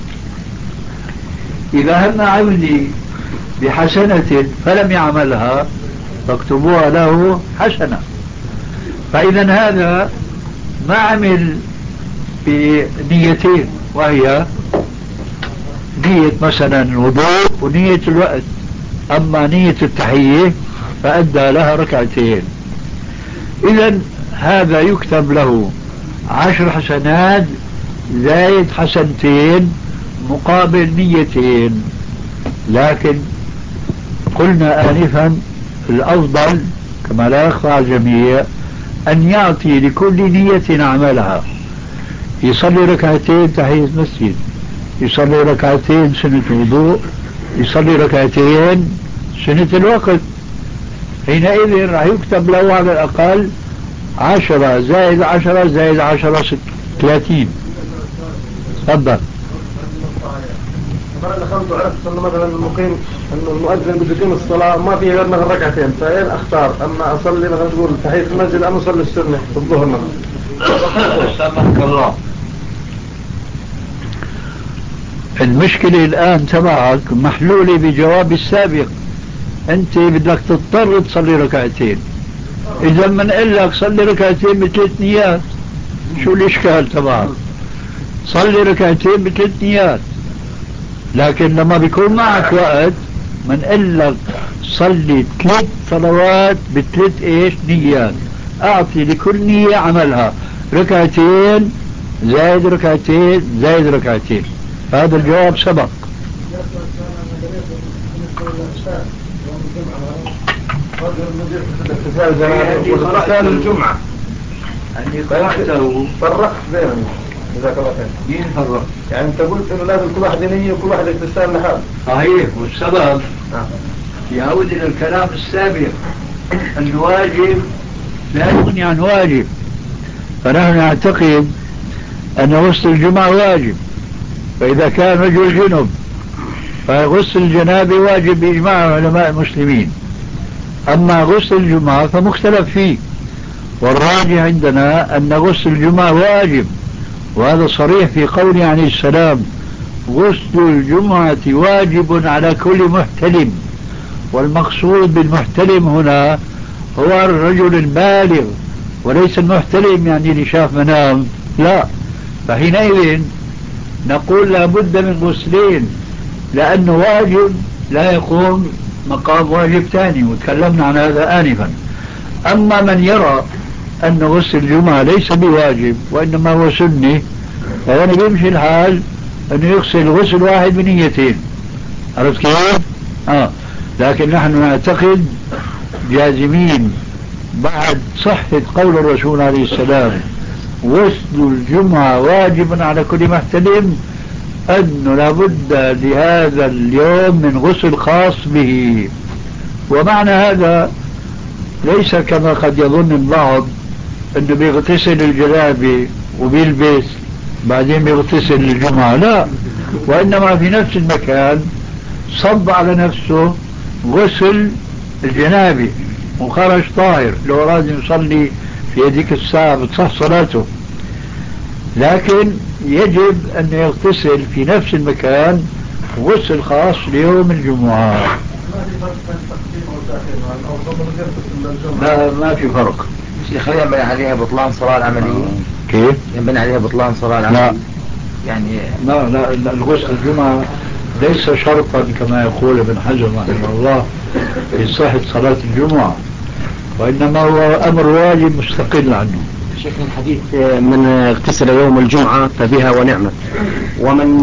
إذا هم عبدي بحسنة فلم يعملها فاكتبوها له حسنة. فإذا هذا ما عمل بنيتين، وهي نية مثلا الوضوء ونية الوقت، أما نية التحية فأدى لها ركعتين. إذا هذا يكتب له 10 حسنات زائد حسنتين مقابل نيتين. لكن قلنا آنفا الأفضل كما لا يخفى على الجميع أن يعطي لكل نية عملها. يصلي ركعتين تحية مسجد، يصلي ركعتين سنة وضوء، يصلي ركعتين سنة الوقت، حينئذ راح يكتب له على الأقل 10 زائد 10 زائد 10 30. تفضل.
مرة دخلت وعرفت أنه مثلا المقيم أنه المؤذن بده يقيم الصلاة ما فيه غير مثلا ركعتين، فين أختار؟ أما أصلي مثلا تقول تحية المسجد أم أصلي السنة الظهر مثلا؟
سامحك الله. المشكلة الآن تبعك محلولة بجواب السابق. أنت بدك تضطر تصلي ركعتين، إذا من قال لك صلي ركعتين ب3 نيات شو الإشكال تبعك؟ صلي ركعتين ب3 نيات. لكن لما بيكون معك وقت من قال لك صلي 3 صلوات ب3 ايش نيات، اعطي لكل نية عملها ركعتين زائد ركعتين زائد ركعتين. هذا الجواب سبق.
اغتسال الجمعة
أني قرأته
فرقت بينهم. جزاك الله خير.
مين فرق؟
يعني انت قلت انه لازم كل واحد نية وكل واحد اغتسال لحاله.
صحيح، والسبب يعود إلى الكلام السابق، الواجب لا يغني عن واجب. فنحن نعتقد أن غسل الجمعة واجب، فإذا كان رجل جنب فغسل الجنابة واجب بإجماع علماء المسلمين. أما غسل الجمعة فمختلف فيه، والراجح عندنا أن غسل الجمعة واجب، وهذا صريح في قوله عليه السلام غسل الجمعة واجب على كل محتلم. والمقصود بالمحتلم هنا هو الرجل البالغ، وليس المحتلم يعني اللي شاف منام، لا. فحينئذ نقول لابد من غسلين، لأنه واجب لا يقوم مقام واجب ثاني، وتكلمنا عن هذا آنفا. أما من يرى أن غسل الجمعة ليس بواجب وإنما هو سنة، فهنا بيمشي الحال أنه يغسل غسل واحد بنيتين. عرفت كيف؟ لكن نحن نعتقد جازمين بعد صحة قول الرسول عليه السلام غسل الجمعة واجب على كل محتلم، أنه لابد لهذا اليوم من غسل خاص به. ومعنى هذا ليس كما قد يظن البعض انه بيغتسل الجنابة وبيلبس بعدين بيغتسل الجمعة، لا، وإنما في نفس المكان صب على نفسه غسل الجنابة وخرج طاهر، لو أراد يصلي في هذيك الساعة بتصح صلاته، لكن يجب أن يغتسل في نفس المكان غسل خاص ليوم الجمعة. ما في فرق.
شيخ ينبني عليها بطلان صلاة العملية؟
كيف؟
ينبني عليها بطلان صلاة العملية؟
لا
يعني
لا، الغسل الجمعة ليس شرطا كما يقول ابن حجر رحمه الله في صحة صلاة الجمعة، وإنما هو أمر واجب مستقل عنه.
شيخ الحديث من اغتسل يوم الجمعة فبها ونعمت، ومن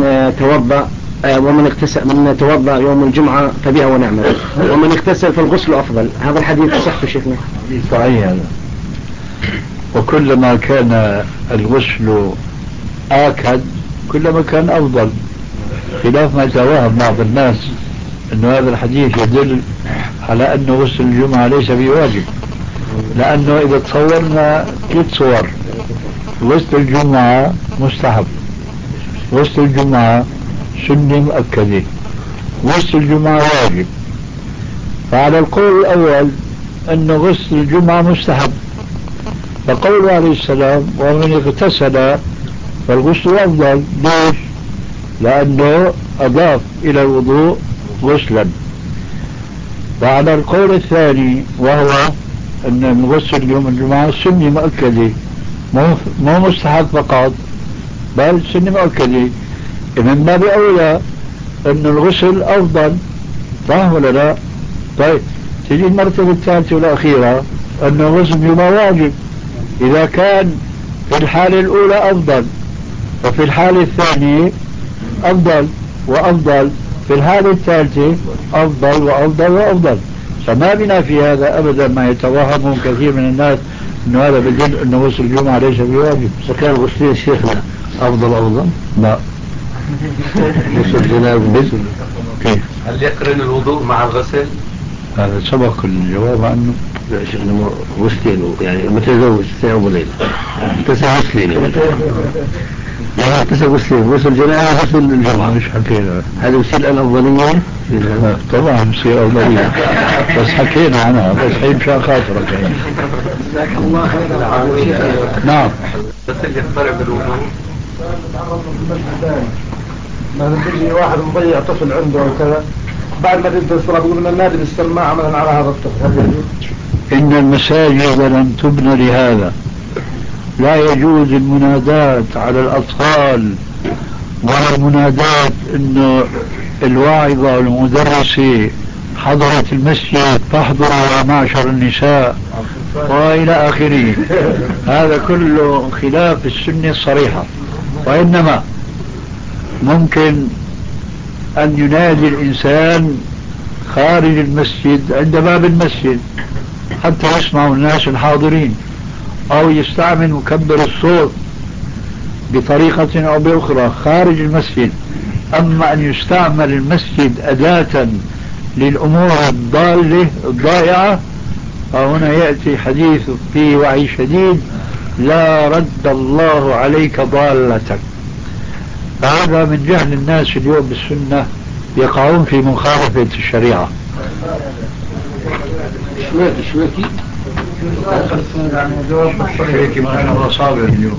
توضأ يوم الجمعة فبها ونعمت، ومن اغتسل فالغسل أفضل. هذا الحديث صح شيخنا؟
صحيح هذا. وكلما كان الغسل آكد كلما كان أفضل، خلاف ما يتوهم بعض الناس أن هذا الحديث يدل على أن غسل الجمعة ليس بواجب، لأنه إذا تصورنا 3 صور: غسل الجمعة مستحب، غسل الجمعة سنة مؤكدة، غسل الجمعة واجب. فعلى القول الأول أن غسل الجمعة مستحب، فقوله عليه السلام ومن اغتسل فالغسل أفضل. ليش؟ لأنه أضاف إلى الوضوء غسلا. وعلى القول الثاني وهو أن الغسل يوم الجمعة سنة مؤكدة، مو مستحب فقط بل سنة مؤكدة، من باب أولى أن الغسل أفضل، صح ولا لا؟ طيب تجي المرتبة الثالثة والأخيرة أن الغسل الجمعة واجب. إذا كان في الحالة الأولى أفضل وفي الحالة الثانية أفضل وأفضل، في الحالة الثالثة أفضل وأفضل وأفضل، فما بنا في هذا أبدا ما يتوهمه كثير من الناس أنه هذا بدل أنه غسل الجمعة ليس بواجب.
فكان غسلين شيخنا أفضل؟
لا.
غسل جناب
كيف؟
هل يقرن الوضوء مع الغسل؟
هذا سبق الجواب عنه.
لا شيخنا غسلين، يعني متزوج ساعة وليلة 9 غسلين، لا 9 غسلين، غسل جنابة غسل الجمعة.
مش حكينا
هذا يصير الأفضلية؟
طبعا يصير أفضلية، بس حكينا عنها بس هي مشان خاطرك يعني.
جزاك الله خير.
نعم.
بس اللي يقترب بالوضوء
ما بيجي واحد مضيع طفل عنده وكذا، بعد ما تبدأ الصلاة بيقول لنا النادي بالسماعة مثلا على هذا الطفل.
إن المساجد لم تبنى لهذا، لا يجوز المنادات على الأطفال ولا المنادات إنه الواعظة والمدرسة حضرت المسجد فاحضروا يا معشر النساء وإلى آخره. هذا كله خلاف السنة الصريحة، وإنما ممكن أن ينادي الإنسان خارج المسجد عند باب المسجد حتى يسمعوا الناس الحاضرين، أو يستعمل مكبر الصوت بطريقة أو بأخرى خارج المسجد. أما أن يستعمل المسجد أداة للأمور الضالة الضائعة، فهنا يأتي حديث فيه وعي شديد: لا رد الله عليك ضالتك. هذا من جهل الناس اليوم بالسنة، يقعون في مخالفة الشريعة.
شويكي
يعني جواب
شريكي ما شاء الله صابر اليوم.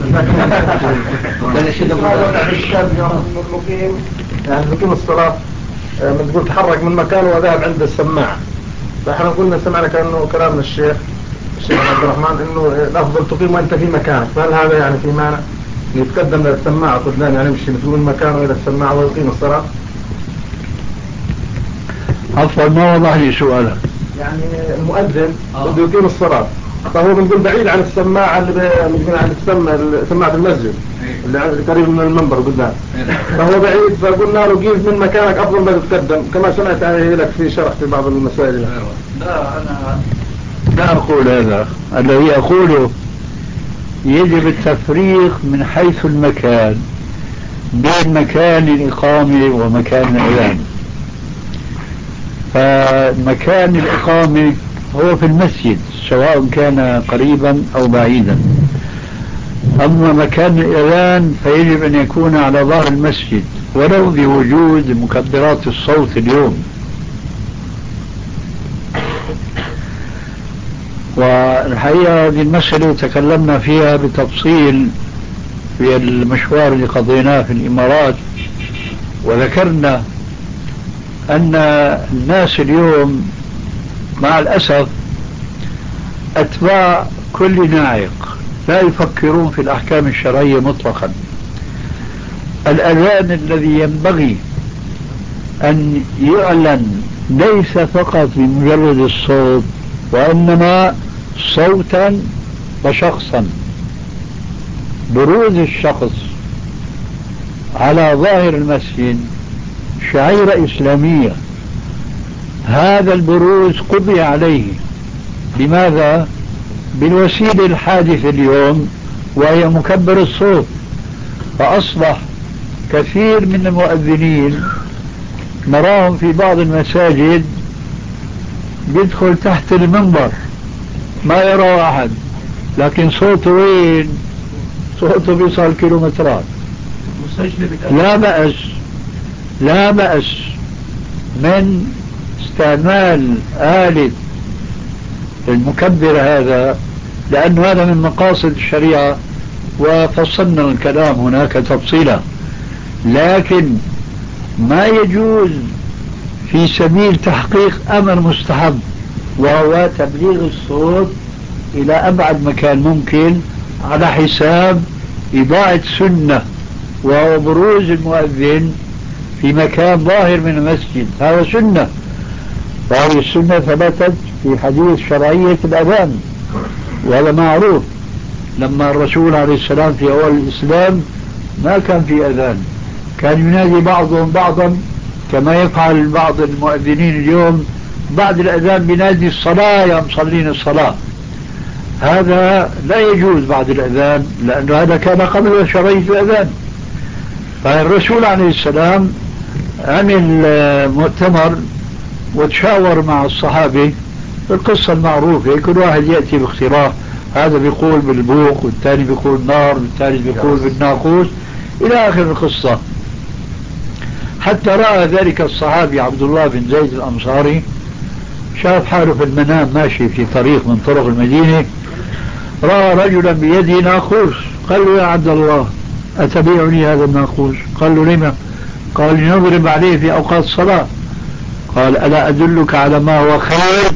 يعني بقيم الصلاة من تقول تحرك من مكانه وذهب عند السماعة، فاحنا قلنا سمعنا كأنه كلام الشيخ عبد الرحمن انه الافضل تقيم وانت في مكانك، فهل هذا يعني في معنى يتقدم للسماعة قدام، يعني يمشي من مكانه الى السماعة ويقيم الصلاة؟
عفوا ما وضح لي سؤالك.
يعني المؤذن بده يقيم الصلاة، فهو بنقول بعيد عن السماعة اللي بنقول عن سماعة المسجد اللي قريب من المنبر قدام، فهو بعيد، فقلنا له قيم من مكانك افضل ما تتقدم، كما سمعت لك في شرح في بعض المسائل.
لا أنا لا أقول هذا، الذي أقوله يجب التفريق من حيث المكان بين مكان الإقامة ومكان الأذان. فمكان الإقامة هو في المسجد سواء كان قريبا أو بعيدا. أما مكان الأذان فيجب أن يكون على ظهر المسجد ولو بوجود مكبرات الصوت اليوم. والحقيقة هذه المسألة تكلمنا فيها بتفصيل في المشوار اللي قضيناه في الإمارات، وذكرنا أن الناس اليوم مع الأسف أتباع كل ناعق، لا يفكرون في الأحكام الشرعية مطلقا. الأذان الذي ينبغي أن يعلن ليس فقط بمجرد الصوت، وإنما صوتا وشخصا. بروز الشخص على ظاهر المسجد شعيرة إسلامية. هذا البروز قضي عليه. لماذا؟ بالوسيلة الحادثة اليوم وهي مكبر الصوت. فأصبح كثير من المؤذنين نراهم في بعض المساجد بيدخل تحت المنبر ما يرى أحد، لكن صوته وين؟ صوته بيصل كيلومترات. لا بأس من استعمال آلة المكبر هذا، لأن هذا من مقاصد الشريعة وفصلنا الكلام هناك تفصيلا. لكن ما يجوز في سبيل تحقيق أمر مستحب، وهو تبليغ الصوت إلى أبعد مكان ممكن على حساب إضاعة سنة، وهو بروز المؤذن في مكان ظاهر من المسجد. هذا سنة، وهذه السنة ثبتت في حديث شرعية الأذان، وهذا معروف. لما الرسول عليه السلام في أول الإسلام ما كان في أذان، كان ينادي بعضهم بعضا كما يفعل بعض المؤذنين اليوم، بعد الأذان بينادي الصلاة يا مصلين الصلاة. هذا لا يجوز بعد الأذان، لأن هذا كان قبل شرعية الأذان. فالرسول عليه السلام عمل مؤتمر وتشاور مع الصحابة. القصة المعروفة، كل واحد يأتي باختراع، هذا بيقول بالبوق والثاني بيقول نار والثالث بيقول بالناقوس إلى آخر القصة. حتى رأى ذلك الصحابي عبد الله بن زيد الأنصاري، شاف حاله في المنام ماشي في طريق من طرق المدينة، رأى رجلا بيده ناقوس، قال له يا عبد الله أتبيعني هذا الناقوس؟ قال له لما؟ قال نضرب عليه في أوقات الصلاة. قال ألا أدلك على ما هو خير؟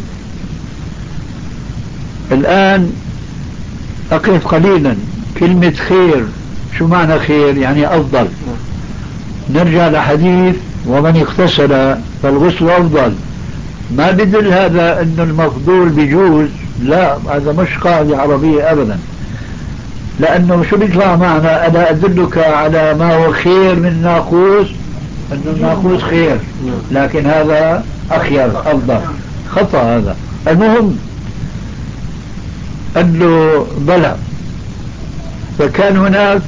الآن أقف قليلا. كلمة خير شو معنى خير؟ يعني أفضل. نرجع لحديث ومن اغتسل فالغسل أفضل. ما بدل هذا أن المفضول بيجوز، لا، هذا مش قاعدة عربية أبدا. لأنه شو بيطلع معنا؟ ألا أدلك على ما هو خير من الناقوس؟ أن الناقوس خير، لكن هذا أخير أفضل. خطأ هذا. المهم قال له بلى. فكان هناك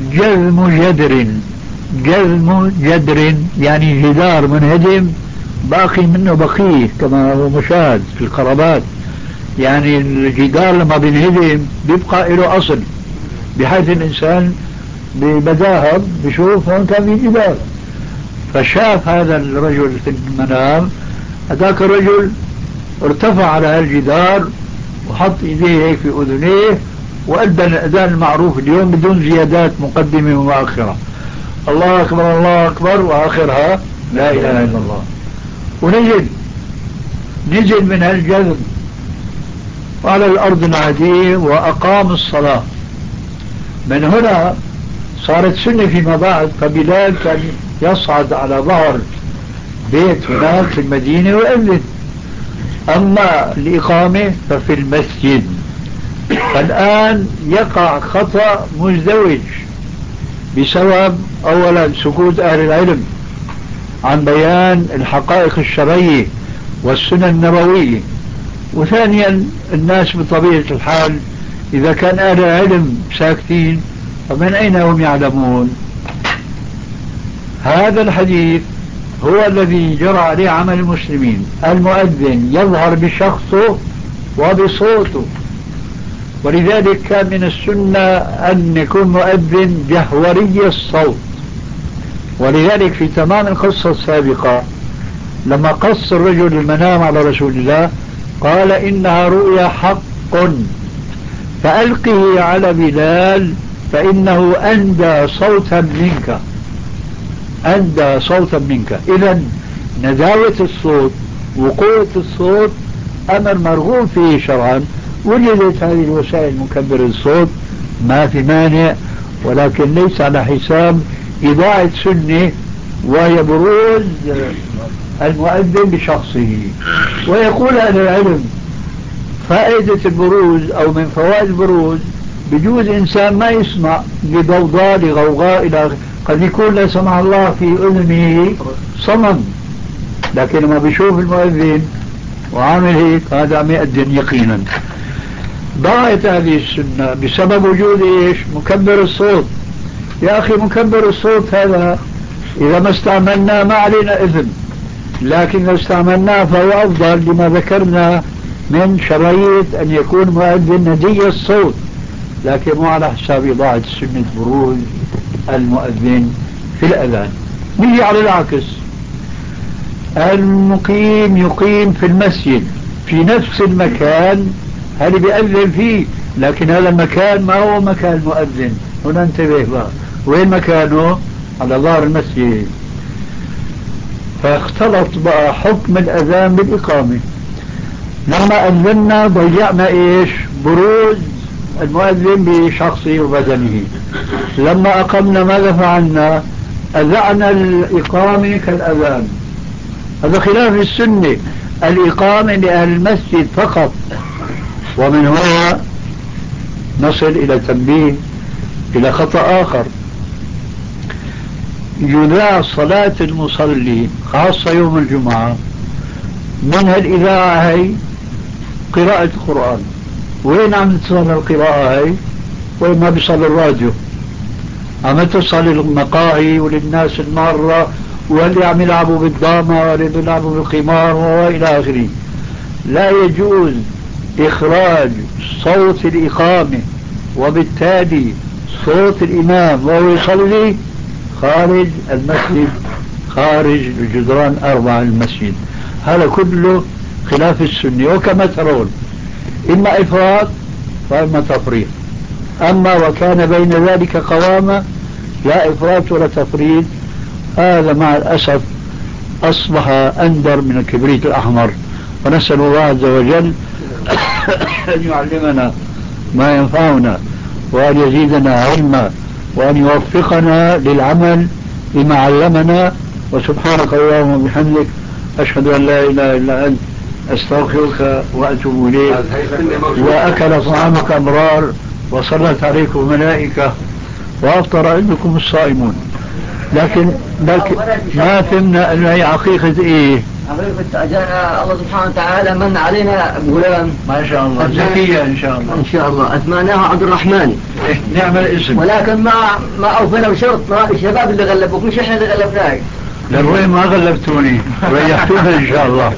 جذم جدر يعني جدار منهدم باقي منه بقيه كما هو مشاهد في القرابات. يعني الجدار لما بينهدم بيبقى له أصل، بحيث الإنسان ببداهة بشوف هون كان في جدار. فشاف هذا الرجل في المنام، هذاك الرجل ارتفع على هالجدار وحط ايديه هيك في اذنيه وأدى الأذان المعروف اليوم بدون زيادات مقدمة ومؤخرة، الله أكبر الله أكبر، وآخرها لا إله إلا الله. نزل من هالجذب على الأرض العادية وأقام الصلاة. من هنا صارت سنة فيما بعد. فبلال كان يصعد على ظهر بيت هناك في المدينة ويؤذن. أما الإقامة ففي المسجد. الآن يقع خطأ مزدوج بسبب أولا سكوت أهل العلم عن بيان الحقائق الشرعية والسنن النبوية، وثانيا الناس بطبيعة الحال إذا كان أهل العلم ساكتين فمن أين هم يعلمون؟ هذا الحديث هو الذي جرى عليه عمل المسلمين. المؤذن يظهر بشخصه وبصوته. ولذلك كان من السنة أن يكون مؤذن جهوري الصوت. ولذلك في تمام القصة السابقة لما قص الرجل المنام على رسول الله قال إنها رؤيا حق فألقه على بلال فإنه أندى صوتا منك، أندى صوتا منك. إذا نداوة الصوت وقوة الصوت أمر مرغوب فيه شرعا. وجدت هذه الوسائل مكبر الصوت ما في مانع، ولكن ليس على حساب إضاعة سنة وهي بروز المؤذن بشخصه. ويقول أهل العلم فائدة البروز أو من فوائد البروز بجوز إنسان ما يسمع لضوضاء لغوغاء إلى قد يكون لا سمح الله في أذنه صمم، لكن ما بيشوف المؤذن وعامل هيك هذا عم يأذن يقينا. ضاعت هذه السنة بسبب وجود ايش؟ مكبر الصوت. يا أخي مكبر الصوت هذا إذا ما استعملناه ما علينا إثم، لكن لو استعملناه فهو أفضل لما ذكرنا من شرعية أن يكون مؤذن ندي الصوت، لكن مو على حساب إضاعة سنة بروز المؤذن في الأذان. نيجي على العكس، المقيم يقيم في المسجد في نفس المكان هل بيأذن فيه، لكن هذا المكان ما هو مكان مؤذن. هنا انتبه بقى، وين مكانه؟ على ظهر المسجد. فاختلط بقى حكم الأذان بالإقامة. لما أذنا ضيعنا إيش؟ بروز المؤذن بشخصه وبدنه. لما أقمنا ماذا فعلنا؟ أذعنا الإقامة كالأذان. هذا خلاف السنة، الإقامة لأهل المسجد فقط. ومن هنا نصل إلى تنبيه إلى خطأ آخر. يذاع صلاة المصلي خاصة يوم الجمعة منها الإذاعة هي قراءة القرآن. وين عم تصل القراءة هي؟ وين ما بيصل الراديو، عم تصل المقاهي وللناس المارة واللي عم يلعبوا بالدامة واللي بيلعبوا بالقمار وإلى آخره. لا يجوز إخراج صوت الإقامة وبالتالي صوت الإمام وهو يصلي خارج المسجد، خارج الجدران 4 المسجد. هذا كله خلاف السنة. وكما ترون إما إفراط وإما تفريط. أما وكان بين ذلك قوامة لا إفراط ولا تفريط، هذا مع الأسف أصبح أندر من الكبريت الأحمر. ونسأل الله عز وجل أن يعلمنا ما ينفعنا وأن يزيدنا علما وأن يوفقنا للعمل بما علمنا. وسبحانك اللهم وبحمدك أشهد أن لا إله إلا أنت أستغفرك وأتوب إليك. وأكل طعامك أمرار وصلت عليكم ملائكة وأفطر عندكم الصائمون. لكن ما فهمنا أن هي عقيقة إيه؟
حقيقة أجانا الله سبحانه وتعالى من علينا بغلام
ما شاء الله زكية إن شاء الله.
إن شاء الله أسمعناه عبد الرحمن.
نعم الاسم،
ولكن ما أوفينا بشرط الشباب اللي غلبوك مش إحنا اللي غلبناك.
للوين ما غلبتوني ريحتونا إن شاء الله.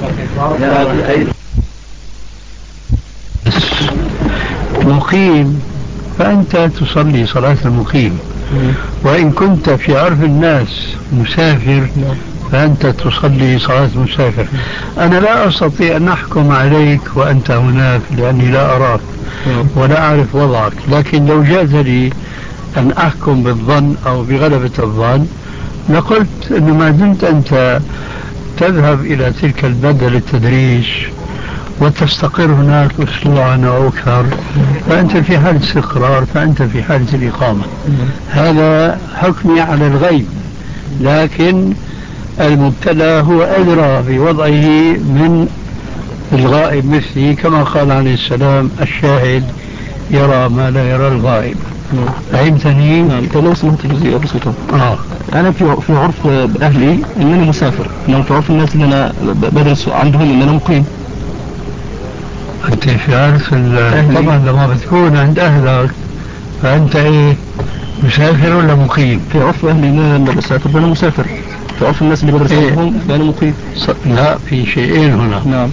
مقيم فأنت تصلي صلاة المقيم، وإن كنت في عرف الناس مسافر فأنت تصلي صلاة مسافر. أنا لا أستطيع أن أحكم عليك وأنت هناك لأني لا أراك ولا أعرف وضعك، لكن لو جاز لي أن أحكم بالظن أو بغلبة الظن لقلت أنه ما دمت أنت تذهب إلى تلك البلدة للتدريس وتستقر هناك أسبوعا أو أكثر فأنت في حالة استقرار، فأنت في حالة الإقامة. هذا حكمي على الغيب، لكن المبتلى هو أدرى بوضعه من الغائب مثلي، كما قال عليه السلام الشاهد يرى ما لا يرى الغائب. فهمتني؟
نعم. لو سمحت جزئية بسيطة. أنا في عرف أهلي إنني مسافر، إنما في عرف الناس اللي أنا بدرس عندهم إن أنا مقيم.
أنت في عرف طبعا لما بتكون عند أهلك فأنت إيه، مسافر ولا مقيم؟
في عرف أهلي إن أنا بسافر فأنا مسافر، في عرف الناس اللي بدرس عندهم فأنا مقيم.
لا، في شيئين هنا.
نعم.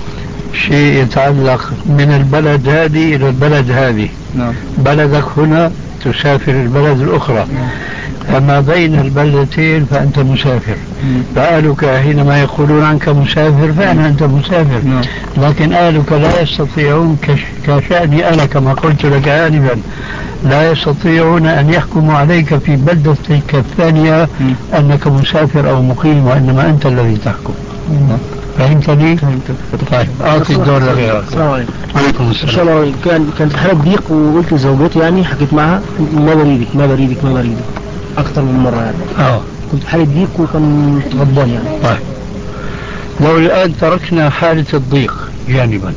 شيء يتعلق من البلد هذه إلى البلد هذه.
نعم.
بلدك هنا تسافر البلد الأخرى، فما بين البلدتين فأنت مسافر. فأهلك حينما يقولون عنك مسافر فعلا أنت مسافر. لكن أهلك لا يستطيعون كشأني أنا كما قلت لك آنفا، لا يستطيعون أن يحكموا عليك في بلدتك الثانية أنك مسافر أو مقيم، وإنما أنت الذي تحكم. فهمتني؟ طيب أعطي الدور لغيرك.
السلام عليكم.
وعليكم السلام.
إن شاء الله كانت حالة ضيق وقلت لزوجتي يعني حكيت معها ما بريدك أكثر من مرة يعني. كنت حالة ضيق وكان غضبان يعني.
طيب لو الآن تركنا حالة الضيق جانبا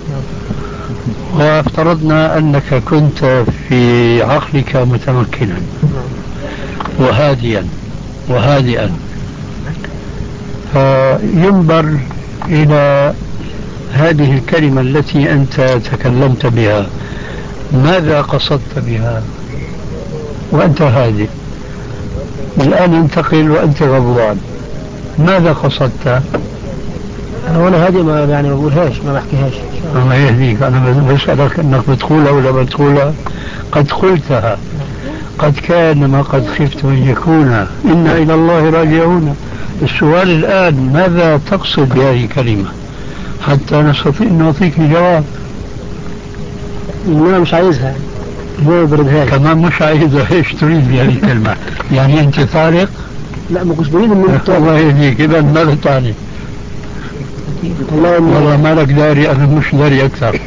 وافترضنا أنك كنت في عقلك متمكنا وهادئا فينظر إلى هذه الكلمة التي أنت تكلمت بها، ماذا قصدت بها وأنت هادئ؟ الآن انتقل وأنت غضبان، ماذا قصدت؟
أنا وأنا هادئ ما بقولهاش، ما بحكيهاش.
الله يهديك، أنا بسألك أنك بتقولها ولا بتقولها؟ قد قلتها، قد كان ما قد خفت أن يكون، إنا إلى الله راجعون. السؤال الآن ماذا تقصد بهذه الكلمة حتى نستطيع أن نعطيك جواب؟
أنا مش عايزها، ما بردهاش.
كمان مش عايزها، إيش تريد بهذه الكلمة؟ يعني أنت طارق؟
لا ما كنتش بريد من
الله يهديك، إذا ماذا تعني؟ والله ما لك داري، أنا مش داري أكثر.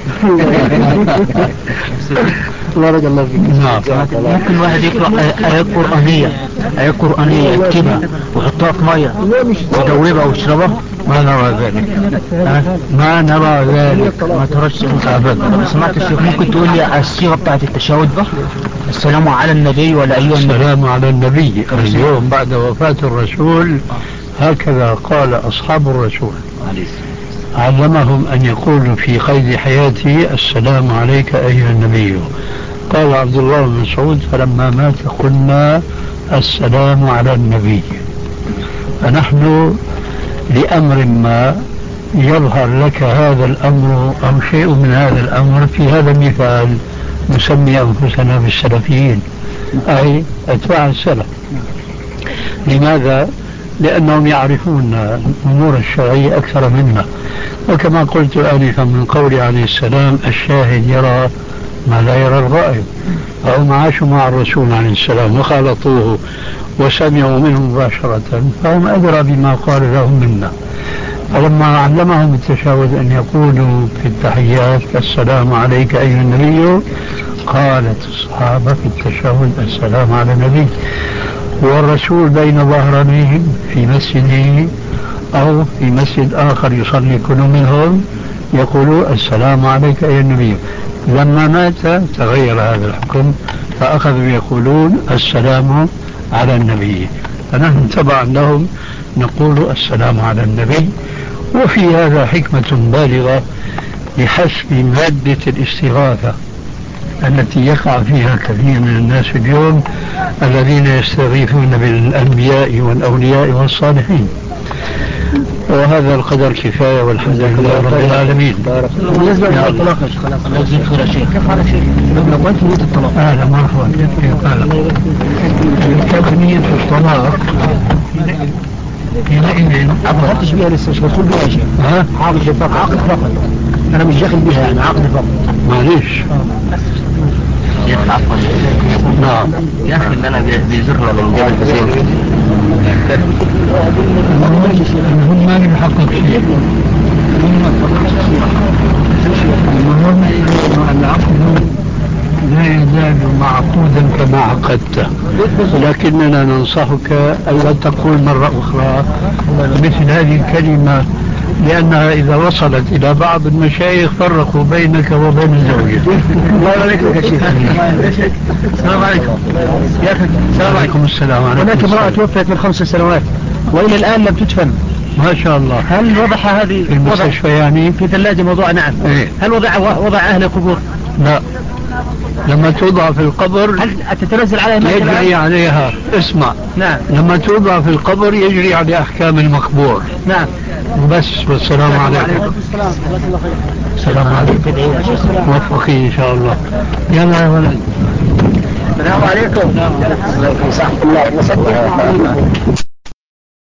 بارك الله فيك.
نعم.
ممكن واحد يقرأ آية قرآنية يكتبها ويحطها في مية ويدوبها ويشربها؟
ما نرى ذلك.
ما ترش أبدا. سمعت الشيخ ممكن تقول لي على الصيغة بتاعت التشهد ده؟ السلام على النبي ولا أيها النبي؟
السلام على النبي. اليوم بعد وفاة الرسول هكذا قال أصحاب الرسول، علمهم أن يقولوا في قيد حياته السلام عليك أيها النبي. قال عبد الله بن مسعود فلما مات قلنا السلام على النبي. فنحن لأمر ما يظهر لك هذا الأمر أو شيء من هذا الأمر، في هذا المثال نسمي أنفسنا بالسلفيين، أي أتباع السلف. لماذا؟ لأنهم يعرفون الأمور الشرعية أكثر منا. وكما قلت آنفا من قول عليه السلام الشاهد يرى ما لا يرى الغائب، فهم عاشوا مع الرسول عليه السلام وخالطوه وسمعوا منه مباشرة، فهم أدرى بما قال لهم منا. فلما علمهم التشهد أن يقولوا في التحيات السلام عليك أيها النبي، قالت الصحابة في التشهد السلام على النبي، والرسول بين ظهرانيهم في مسجده أو في مسجد آخر يصلي كل منهم يقولوا السلام عليك أيها النبي. لما مات تغير هذا الحكم فأخذوا يقولون السلام على النبي، فنحن تبعا لهم نقول السلام على النبي. وفي هذا حكمة بالغة بحسب مادة الاستغاثة التي يقع فيها كثير من الناس اليوم الذين يستغيثون بالأنبياء والأولياء والصالحين. وهذا القدر كفاية والحمد لله رب العالمين.
بالنسبة للطلاق يا شيخ، كيف على شيء؟ لو قلت نية الطلاق.
أهلا مرحبا. كيف نية الطلاق؟ حينئذ
ما دخلتش بيها لسه، مش بدخل بيها يا شيخ. عقد فقط. أنا مش داخل بيها يعني، عقد فقط.
معليش.
عفوا.
نعم.
يا أخي اللي أنا بيزرنا من جبل حسين
هم ما يحقق شيء. المهم العقد لا يزال معقودا كما عقدته، لكننا ننصحك ألا تقول مرة أخرى مثل هذه الكلمة، لأنها إذا وصلت إلى بعض المشايخ فرقوا بينك وبين الزوجة.
الله عليك يا شيخ. السلام عليكم يا أخي. السلام عليكم.
السلام عليكم.
هناك امرأة توفيت من 5 سنوات وإلى الآن لم تدفن.
ما شاء الله.
هل وضعها هذه
في المستشفى يعني
في ثلاجة موضوع؟ نعم.
إيه؟
هل وضع أهل القبور؟
لا، لما توضع في القبر
هل تتنزل عليها
يجري عليها. اسمع.
نعم.
لما توضع في القبر يجري على أحكام المقبور.
نعم.
وبس، والسلام عليكم. السلام عليكم. موفقين إن شاء الله. يلا يا ولد.
السلام عليكم. صح الله.